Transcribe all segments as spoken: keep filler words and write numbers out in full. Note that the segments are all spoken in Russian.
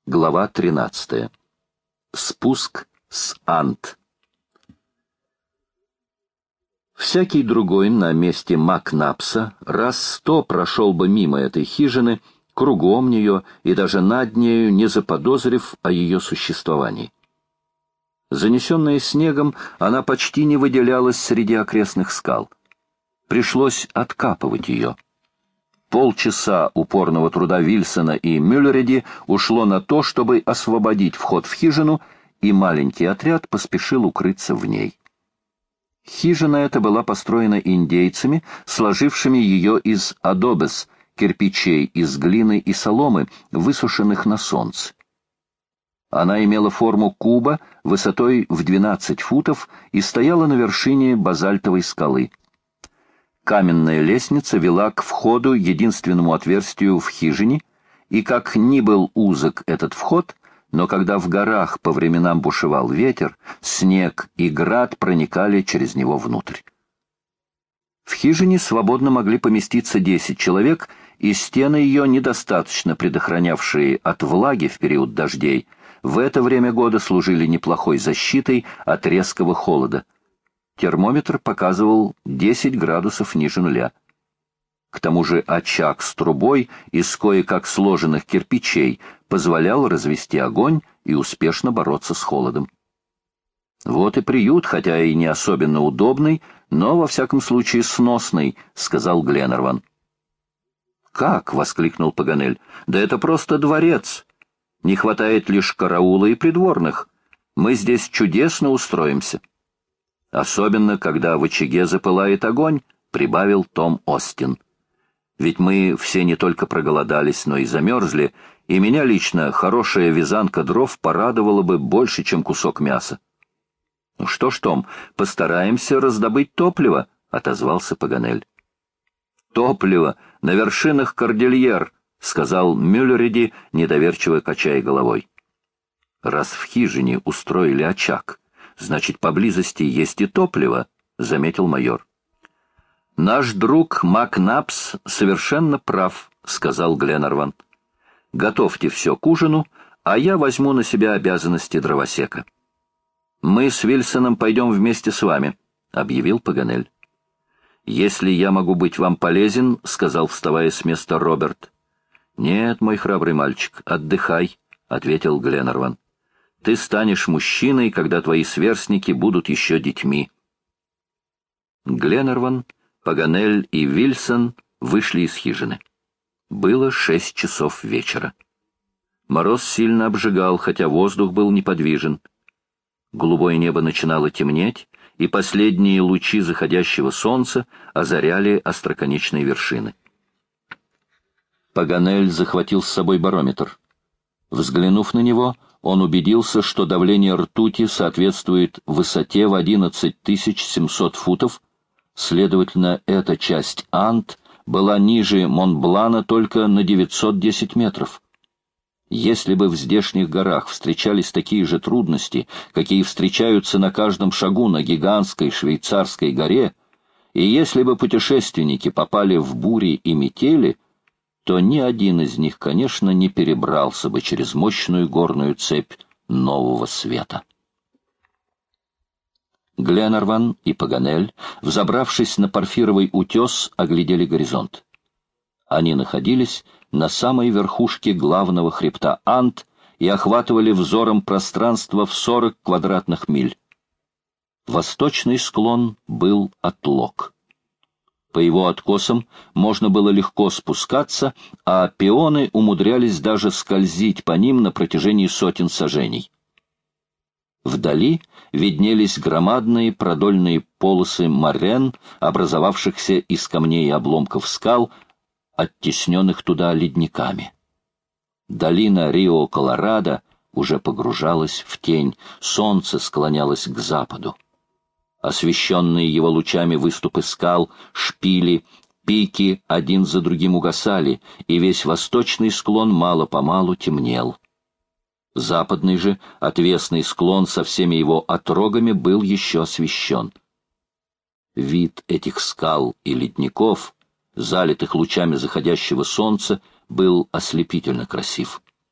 Глава тринадцатая. Спуск с Ант. Всякий другой на месте Макнапса раз сто прошел бы мимо этой хижины, кругом нее и даже над нею, не заподозрив о ее существовании. Занесенная снегом, она почти не выделялась среди окрестных скал. Пришлось откапывать ее. Полчаса упорного труда Вильсона и Мюллериди ушло на то, чтобы освободить вход в хижину, и маленький отряд поспешил укрыться в ней. Хижина эта была построена индейцами, сложившими ее из адобес, кирпичей из глины и соломы, высушенных на солнце. Она имела форму куба высотой в двенадцать футов и стояла на вершине базальтовой скалы. Каменная лестница вела к входу, единственному отверстию в хижине, и как ни был узок этот вход, но когда в горах по временам бушевал ветер, снег и град проникали через него внутрь. В хижине свободно могли поместиться десять человек, и стены ее, недостаточно предохранявшие от влаги в период дождей, в это время года служили неплохой защитой от резкого холода. Термометр показывал десять градусов ниже нуля. К тому же очаг с трубой из кое-как сложенных кирпичей позволял развести огонь и успешно бороться с холодом. «Вот и приют, хотя и не особенно удобный, но, во всяком случае, сносный», — сказал Гленнерван. «Как?» — воскликнул Паганель. «Да это просто дворец. Не хватает лишь караула и придворных. Мы здесь чудесно устроимся». «Особенно, когда в очаге запылает огонь», — прибавил Том Остин. «Ведь мы все не только проголодались, но и замерзли, и меня лично хорошая вязанка дров порадовала бы больше, чем кусок мяса». «Ну что ж, Том, постараемся раздобыть топливо», — отозвался Паганель. «Топливо на вершинах Кордильер», — сказал Мюллериди, недоверчиво качая головой. «Раз в хижине устроили очаг, значит, поблизости есть и топливо», — заметил майор. «Наш друг Макнапс совершенно прав», — сказал Гленнерван. «Готовьте все к ужину, а я возьму на себя обязанности дровосека». «Мы с Вильсоном пойдем вместе с вами», — объявил Паганель. «Если я могу быть вам полезен», — сказал, вставая с места Роберт. «Нет, мой храбрый мальчик, отдыхай», — ответил Гленнерван. «Ты станешь мужчиной, когда твои сверстники будут еще детьми». Гленнерван, Паганель и Вильсон вышли из хижины. Было шесть часов вечера. Мороз сильно обжигал, хотя воздух был неподвижен. Голубое небо начинало темнеть, и последние лучи заходящего солнца озаряли остроконечные вершины. Паганель захватил с собой барометр. Взглянув на него, он убедился, что давление ртути соответствует высоте в одиннадцать тысяч семьсот футов, следовательно, эта часть Ант была ниже Монблана только на девятьсот десять метров. Если бы в здешних горах встречались такие же трудности, какие встречаются на каждом шагу на гигантской швейцарской горе, и если бы путешественники попали в бури и метели, то ни один из них, конечно, не перебрался бы через мощную горную цепь нового света. Гленнерван и Паганель, взобравшись на Порфировый утес, оглядели горизонт. Они находились на самой верхушке главного хребта Ант и охватывали взором пространство в сорок квадратных миль. Восточный склон был отлог. По его откосам можно было легко спускаться, а пионы умудрялись даже скользить по ним на протяжении сотен саженей. Вдали виднелись громадные продольные полосы морен, образовавшихся из камней и обломков скал, оттесненных туда ледниками. Долина Рио-Колорадо уже погружалась в тень, солнце склонялось к западу. Освещенные его лучами выступы скал, шпили, пики один за другим угасали, и весь восточный склон мало-помалу темнел. Западный же, отвесный склон со всеми его отрогами был еще освещен. Вид этих скал и ледников, залитых лучами заходящего солнца, был ослепительно красив.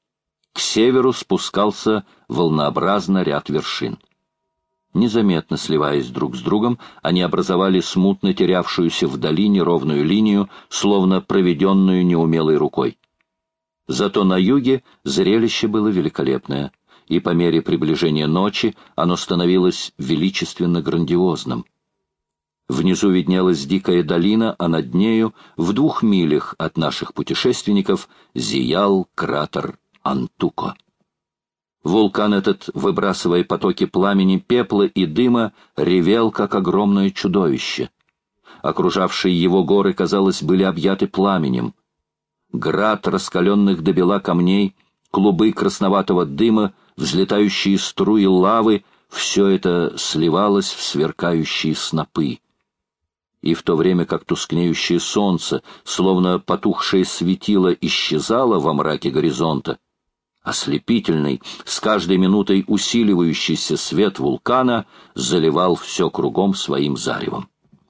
К северу спускался волнообразно ряд вершин. Незаметно сливаясь друг с другом, они образовали смутно терявшуюся вдали неровную линию, словно проведенную неумелой рукой. Зато на юге зрелище было великолепное, и по мере приближения ночи оно становилось величественно грандиозным. Внизу виднелась дикая долина, а над нею, в двух милях от наших путешественников, зиял кратер Антуко. Вулкан этот, выбрасывая потоки пламени, пепла и дыма, ревел, как огромное чудовище. Окружавшие его горы, казалось, были объяты пламенем. Град раскаленных до бела камней, клубы красноватого дыма, взлетающие струи лавы — все это сливалось в сверкающие снопы. И в то время как тускнеющее солнце, словно потухшее светило, исчезало во мраке горизонта, ослепительный, с каждой минутой усиливающийся свет вулкана заливал все кругом своим заревом.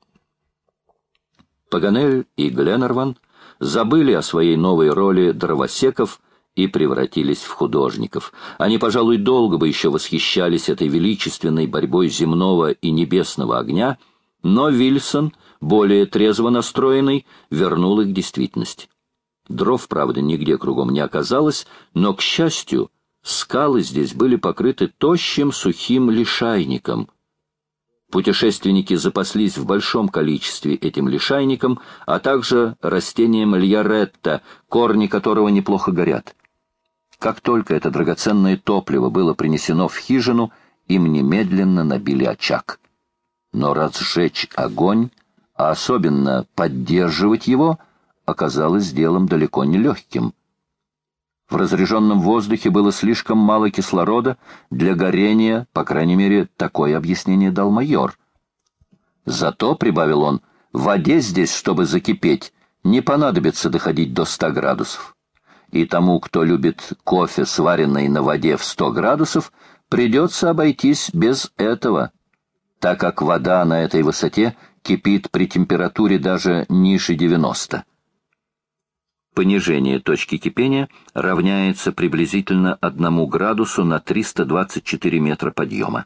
Паганель и Гленарван забыли о своей новой роли дровосеков и превратились в художников. Они, пожалуй, долго бы еще восхищались этой величественной борьбой земного и небесного огня, но Вильсон, более трезво настроенный, вернул их к действительности. Дров, правда, нигде кругом не оказалось, но, к счастью, скалы здесь были покрыты тощим сухим лишайником. Путешественники запаслись в большом количестве этим лишайником, а также растением льяретта, корни которого неплохо горят. Как только это драгоценное топливо было принесено в хижину, им немедленно набили очаг. Но разжечь огонь, а особенно поддерживать его, оказалось делом далеко не легким. В разреженном воздухе было слишком мало кислорода для горения, по крайней мере, такое объяснение дал майор. Зато, прибавил он, воде здесь, чтобы закипеть, не понадобится доходить до ста градусов. И тому, кто любит кофе, сваренный на воде в сто градусов, придется обойтись без этого, так как вода на этой высоте кипит при температуре даже ниже девяноста. Понижение точки кипения равняется приблизительно одному градусу на триста двадцать четыре метра подъема.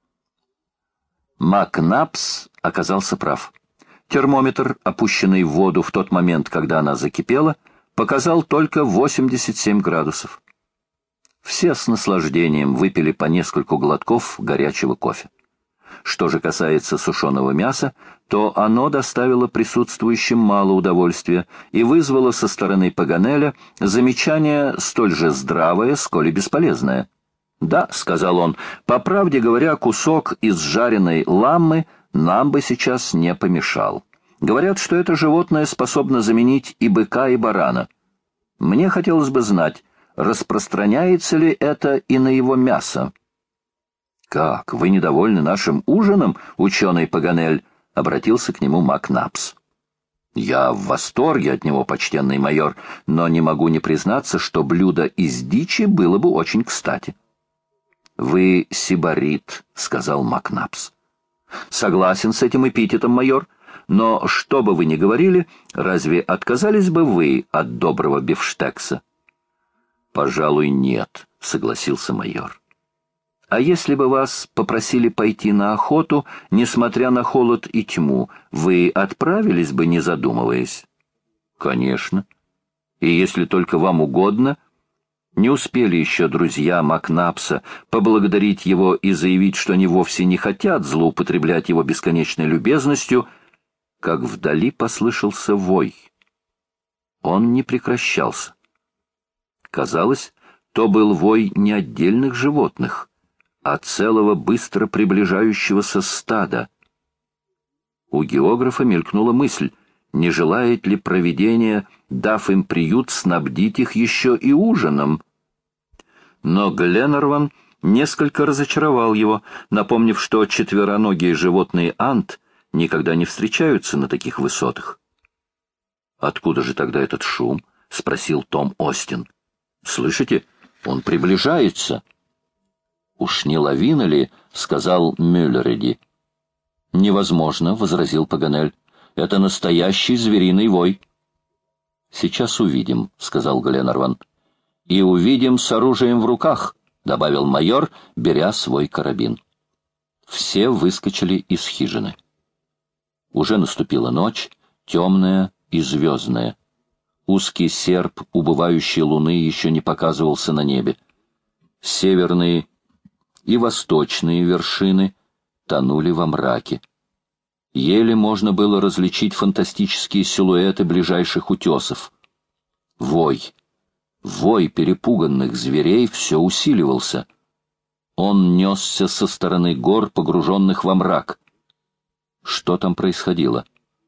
Макнапс оказался прав. Термометр, опущенный в воду в тот момент, когда она закипела, показал только восемьдесят семь градусов. Все с наслаждением выпили по нескольку глотков горячего кофе. Что же касается сушеного мяса, то оно доставило присутствующим мало удовольствия и вызвало со стороны Паганеля замечание столь же здравое, сколь и бесполезное. «Да», — сказал он, — «по правде говоря, кусок из жареной ламмы нам бы сейчас не помешал. Говорят, что это животное способно заменить и быка, и барана. Мне хотелось бы знать, распространяется ли это и на его мясо». «Как, вы недовольны нашим ужином, ученый Паганель?» — обратился к нему Макнапс. «Я в восторге от него, почтенный майор, но не могу не признаться, что блюдо из дичи было бы очень кстати». «Вы сибарит», — сказал Макнапс. «Согласен с этим эпитетом, майор, но что бы вы ни говорили, разве отказались бы вы от доброго бифштекса?» «Пожалуй, нет», — согласился майор. «А если бы вас попросили пойти на охоту, несмотря на холод и тьму, вы отправились бы, не задумываясь?» «Конечно. И если только вам угодно...» Не успели еще друзья Макнапса поблагодарить его и заявить, что они вовсе не хотят злоупотреблять его бесконечной любезностью, как вдали послышался вой. Он не прекращался. Казалось, то был вой не отдельных животных, а целого быстро приближающегося стада. У географа мелькнула мысль, не желает ли провидение, дав им приют, снабдить их еще и ужином. Но Гленарван несколько разочаровал его, напомнив, что четвероногие животные ант никогда не встречаются на таких высотах. «Откуда же тогда этот шум?» — спросил Том Остин. «Слышите, он приближается». «Уж не лавина ли?» — сказал Мюллериди. «Невозможно», — возразил Паганель. «Это настоящий звериный вой». «Сейчас увидим», — сказал Гленарван. и увидим с оружием в руках», — добавил майор, беря свой карабин. Все выскочили из хижины. Уже наступила ночь, темная и звездная. Узкий серп убывающей луны еще не показывался на небе. Северные и восточные вершины тонули во мраке. Еле можно было различить фантастические силуэты ближайших утесов. Вой, вой перепуганных зверей все усиливался. Он несся со стороны гор, погруженных во мрак. Что там происходило?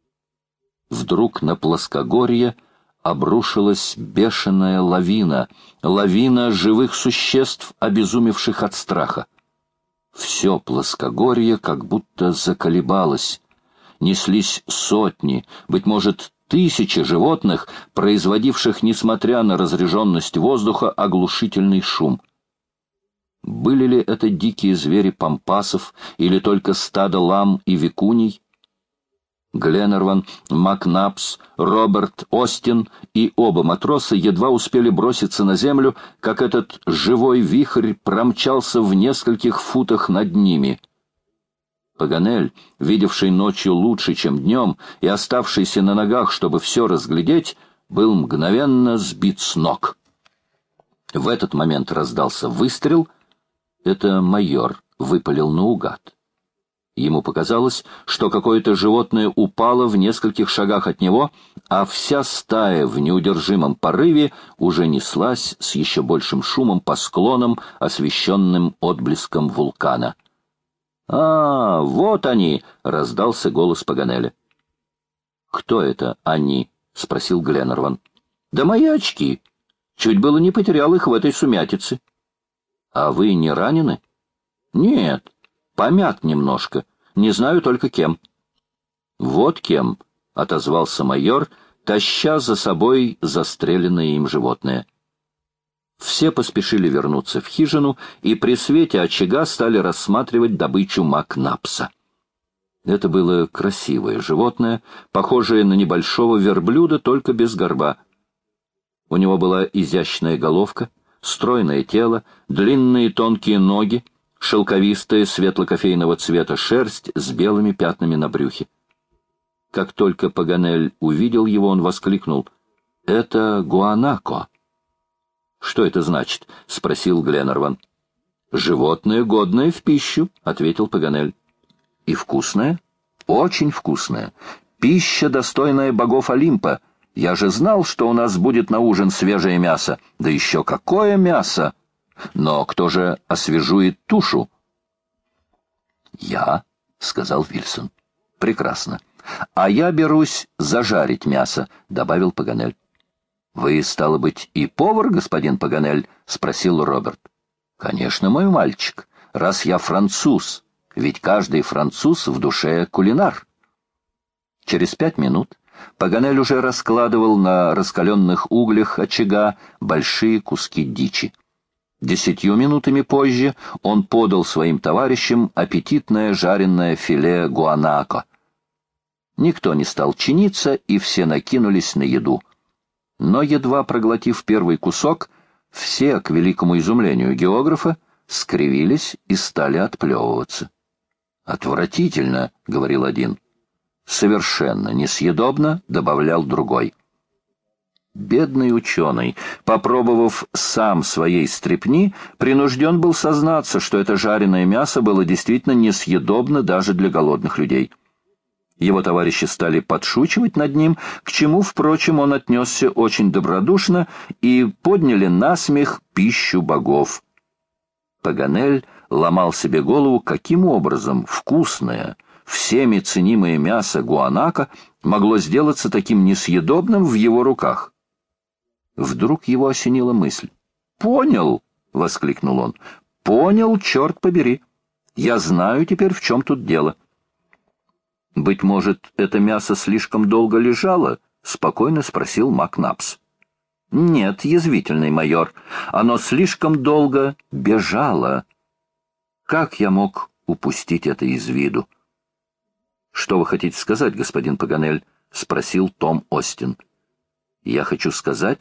Вдруг на плоскогорье обрушилась бешеная лавина, лавина живых существ, обезумевших от страха. Все плоскогорье как будто заколебалось. Неслись сотни, быть может, тысячи животных, производивших, несмотря на разреженность воздуха, оглушительный шум. Были ли это дикие звери пампасов или только стадо лам и викуний? Гленнерван, Макнапс, Роберт Остин и оба матроса едва успели броситься на землю, как этот живой вихрь промчался в нескольких футах над ними. Паганель, видевший ночью лучше, чем днем, и оставшийся на ногах, чтобы все разглядеть, был мгновенно сбит с ног. В этот момент раздался выстрел. Это майор выпалил наугад. Ему показалось, что какое-то животное упало в нескольких шагах от него, а вся стая в неудержимом порыве уже неслась с еще большим шумом по склонам, освещенным отблеском вулкана. «А, вот они!» — раздался голос Паганеля. «Кто это они?» — спросил Гленнерван. «Да мои очки. Чуть было не потерял их в этой сумятице». «А вы не ранены?» «Нет, помят немножко. Не знаю только кем». «Вот кем», — отозвался майор, таща за собой застреленное им животное. Все поспешили вернуться в хижину и при свете очага стали рассматривать добычу Макнапса. Это было красивое животное, похожее на небольшого верблюда, только без горба. У него была изящная головка, стройное тело, длинные тонкие ноги, шелковистая светло-кофейного цвета шерсть с белыми пятнами на брюхе. Как только Паганель увидел его, он воскликнул: «Это гуанако». «Что это значит?» — спросил Гленнерван. «Животное, годное в пищу», — ответил Паганель. «И вкусное?» «Очень вкусное. Пища, достойная богов Олимпа. Я же знал, что у нас будет на ужин свежее мясо. Да еще какое мясо! Но кто же освежует тушу?» «Я», — сказал Вильсон. «Прекрасно. А я берусь зажарить мясо», — добавил Паганель. «Вы, стало быть, и повар, господин Паганель?» — спросил Роберт. «Конечно, мой мальчик, раз я француз, ведь каждый француз в душе кулинар». Через пять минут Паганель уже раскладывал на раскаленных углях очага большие куски дичи. Десятью минутами позже он подал своим товарищам аппетитное жареное филе гуанако. Никто не стал чиниться, и все накинулись на еду. Но, едва проглотив первый кусок, все, к великому изумлению географа, скривились и стали отплевываться. «Отвратительно», — говорил один. «Совершенно несъедобно», — добавлял другой. Бедный ученый, попробовав сам своей стрепни, принужден был сознаться, что это жареное мясо было действительно несъедобно даже для голодных людей. Его товарищи стали подшучивать над ним, к чему, впрочем, он отнесся очень добродушно, и подняли на смех пищу богов. Паганель ломал себе голову, каким образом вкусное, всеми ценимое мясо гуанако могло сделаться таким несъедобным в его руках. Вдруг его осенила мысль. «Понял!» — воскликнул он. «Понял, черт побери! Я знаю теперь, в чем тут дело». «Быть может, это мясо слишком долго лежало?» — спокойно спросил Макнапс. «Нет, язвительный майор, оно слишком долго бежало. Как я мог упустить это из виду?» «Что вы хотите сказать, господин Паганель?» — спросил Том Остин. «Я хочу сказать,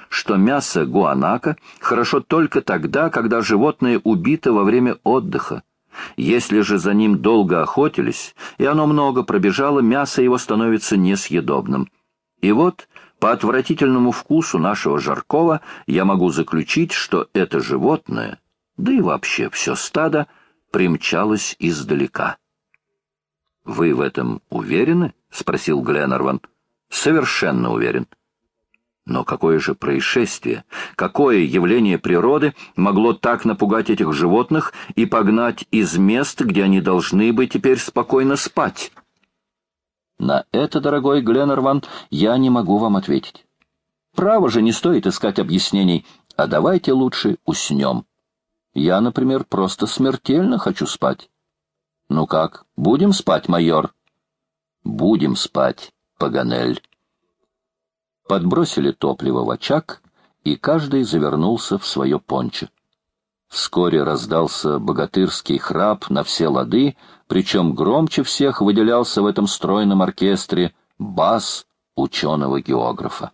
что мясо гуанако хорошо только тогда, когда животное убито во время отдыха. Если же за ним долго охотились, и оно много пробежало, мясо его становится несъедобным. И вот, по отвратительному вкусу нашего жаркого, я могу заключить, что это животное, да и вообще все стадо, примчалось издалека. — Вы в этом уверены? — спросил Гленарван. — Совершенно уверен. Но какое же происшествие, какое явление природы могло так напугать этих животных и погнать из мест, где они должны бы теперь спокойно спать? На это, дорогой Гленарван, я не могу вам ответить. Право же, не стоит искать объяснений, а давайте лучше уснем. Я, например, просто смертельно хочу спать. Ну как, будем спать, майор? Будем спать, Паганель. Подбросили топливо в очаг, и каждый завернулся в свое пончо. Вскоре раздался богатырский храп на все лады, причем громче всех выделялся в этом стройном оркестре бас ученого-географа.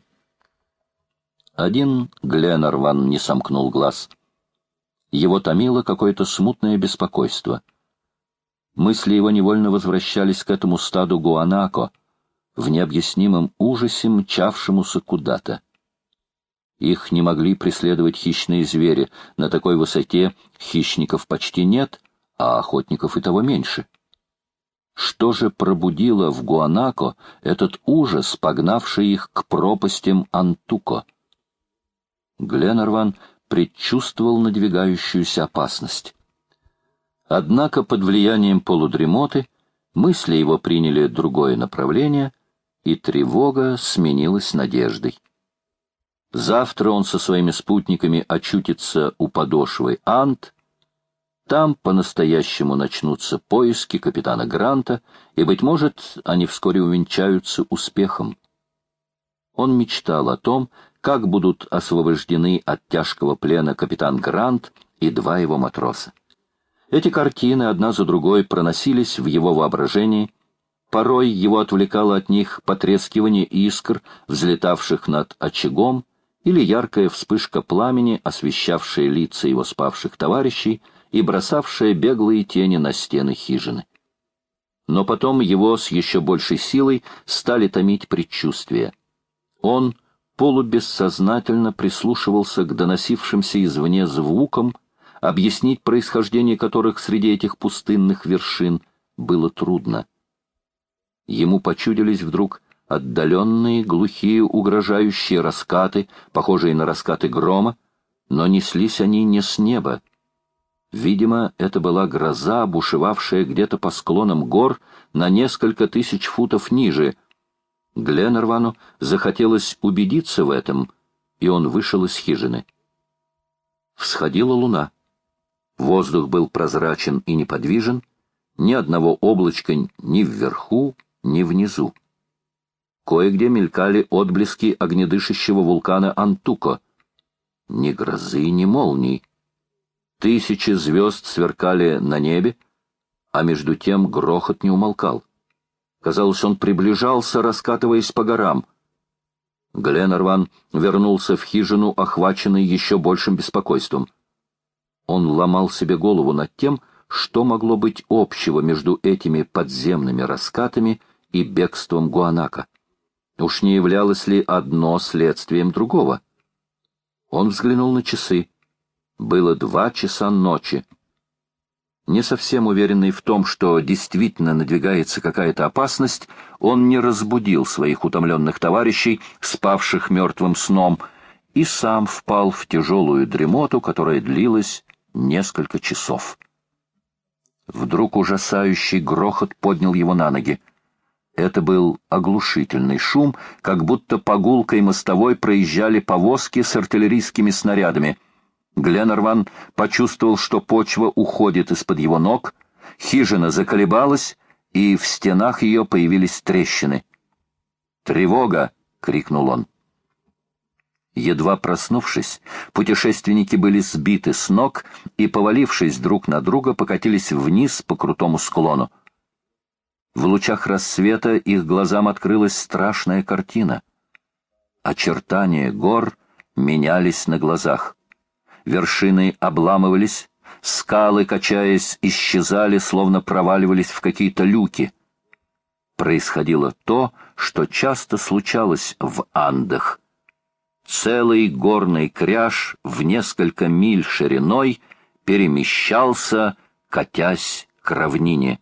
Один Гленарван не сомкнул глаз. Его томило какое-то смутное беспокойство. Мысли его невольно возвращались к этому стаду гуанако, в необъяснимом ужасе мчавшемуся куда-то. Их не могли преследовать хищные звери, на такой высоте хищников почти нет, а охотников и того меньше. Что же пробудило в гуанако этот ужас, погнавший их к пропастям Антуко? Гленарван предчувствовал надвигающуюся опасность. Однако под влиянием полудремоты мысли его приняли другое направление, и тревога сменилась надеждой. Завтра он со своими спутниками очутится у подошвы Ант. Там по-настоящему начнутся поиски капитана Гранта, и, быть может, они вскоре увенчаются успехом. Он мечтал о том, как будут освобождены от тяжкого плена капитан Грант и два его матроса. Эти картины одна за другой проносились в его воображении. Порой его отвлекало от них потрескивание искр, взлетавших над очагом, или яркая вспышка пламени, освещавшая лица его спавших товарищей и бросавшая беглые тени на стены хижины. Но потом его с еще большей силой стали томить предчувствия. Он полубессознательно прислушивался к доносившимся извне звукам, объяснить происхождение которых среди этих пустынных вершин было трудно. Ему почудились вдруг отдаленные, глухие, угрожающие раскаты, похожие на раскаты грома, но неслись они не с неба. Видимо, это была гроза, бушевавшая где-то по склонам гор на несколько тысяч футов ниже. Гленарвану захотелось убедиться в этом, и он вышел из хижины. Всходила луна. Воздух был прозрачен и неподвижен, ни одного облачка ни вверху, ни внизу. Кое-где мелькали отблески огнедышащего вулкана Антуко. Ни грозы, ни молний. Тысячи звезд сверкали на небе, а между тем грохот не умолкал. Казалось, он приближался, раскатываясь по горам. Гленарван вернулся в хижину, охваченный еще большим беспокойством. Он ломал себе голову над тем, что могло быть общего между этими подземными раскатами и бегством гуанако. Уж не являлось ли одно следствием другого? Он взглянул на часы. Было два часа ночи. Не совсем уверенный в том, что действительно надвигается какая-то опасность, он не разбудил своих утомленных товарищей, спавших мертвым сном, и сам впал в тяжелую дремоту, которая длилась несколько часов. Вдруг ужасающий грохот поднял его на ноги. Это был оглушительный шум, как будто по гулкой мостовой проезжали повозки с артиллерийскими снарядами. Гленарван почувствовал, что почва уходит из-под его ног, хижина заколебалась, и в стенах ее появились трещины. «Тревога!» — крикнул он. Едва проснувшись, путешественники были сбиты с ног и, повалившись друг на друга, покатились вниз по крутому склону. В лучах рассвета их глазам открылась страшная картина. Очертания гор менялись на глазах. Вершины обламывались, скалы, качаясь, исчезали, словно проваливались в какие-то люки. Происходило то, что часто случалось в Андах. Целый горный кряж в несколько миль шириной перемещался, катясь к равнине.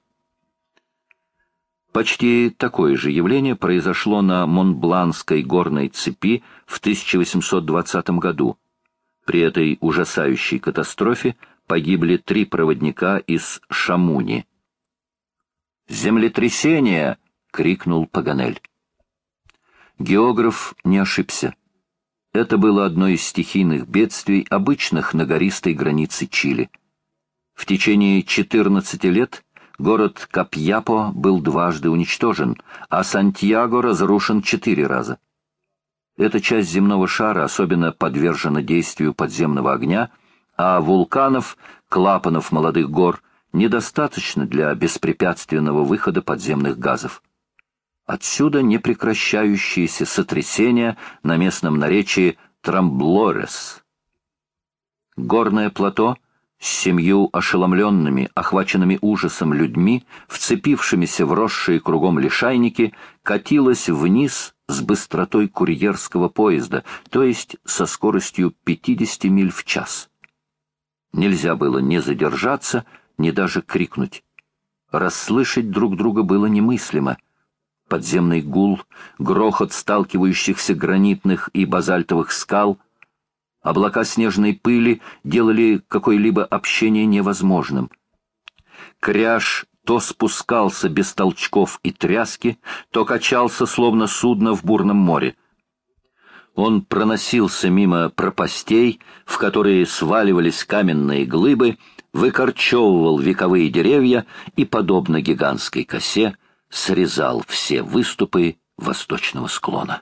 Почти такое же явление произошло на Монбланской горной цепи в тысяча восемьсот двадцатом году. При этой ужасающей катастрофе погибли три проводника из Шамуни. «Землетрясение!» — крикнул Паганель. Географ не ошибся. Это было одно из стихийных бедствий, обычных на гористой границе Чили. В течение четырнадцати лет город Капьяпо был дважды уничтожен, а Сантьяго разрушен четыре раза. Эта часть земного шара особенно подвержена действию подземного огня, а вулканов, клапанов молодых гор, недостаточно для беспрепятственного выхода подземных газов. Отсюда непрекращающиеся сотрясения на местном наречии Трамблорес. Горное плато с семью ошеломленными, охваченными ужасом людьми, вцепившимися в росшие кругом лишайники, катилось вниз с быстротой курьерского поезда, то есть со скоростью пятьдесят миль в час. Нельзя было ни задержаться, ни даже крикнуть. Расслышать друг друга было немыслимо. Подземный гул, грохот сталкивающихся гранитных и базальтовых скал, облака снежной пыли делали какое-либо общение невозможным. Кряж то спускался без толчков и тряски, то качался, словно судно в бурном море. Он проносился мимо пропастей, в которые сваливались каменные глыбы, выкорчевывал вековые деревья и, подобно гигантской косе, срезал все выступы восточного склона.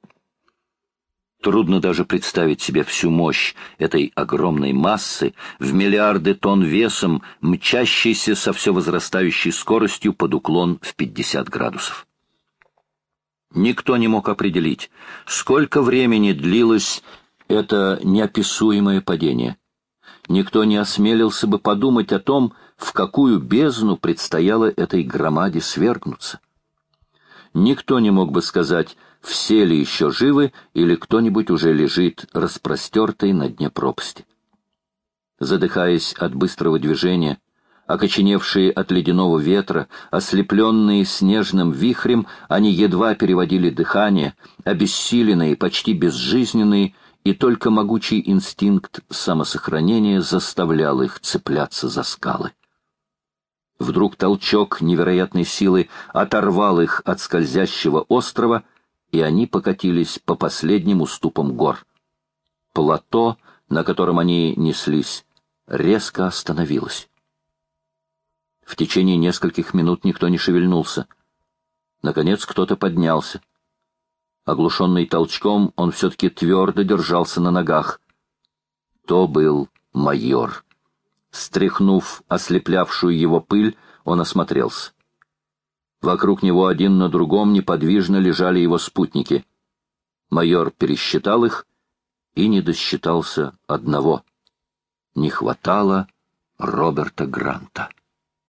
Трудно даже представить себе всю мощь этой огромной массы, в миллиарды тонн весом, мчащейся со все возрастающей скоростью под уклон в пятьдесят градусов. Никто не мог определить, сколько времени длилось это неописуемое падение. Никто не осмелился бы подумать о том, в какую бездну предстояло этой громаде свергнуться. Никто не мог бы сказать, все ли еще живы или кто-нибудь уже лежит распростертый на дне пропасти. Задыхаясь от быстрого движения, окоченевшие от ледяного ветра, ослепленные снежным вихрем, они едва переводили дыхание, обессиленные, почти безжизненные, и только могучий инстинкт самосохранения заставлял их цепляться за скалы. Вдруг толчок невероятной силы оторвал их от скользящего острова, и они покатились по последним уступам гор. Плато, на котором они неслись, резко остановилось. В течение нескольких минут никто не шевельнулся. Наконец кто-то поднялся. Оглушенный толчком, он все-таки твердо держался на ногах. То был майор. Стряхнув ослеплявшую его пыль, он осмотрелся. Вокруг него один на другом неподвижно лежали его спутники. Майор пересчитал их и не досчитался одного. Не хватало Роберта Гранта.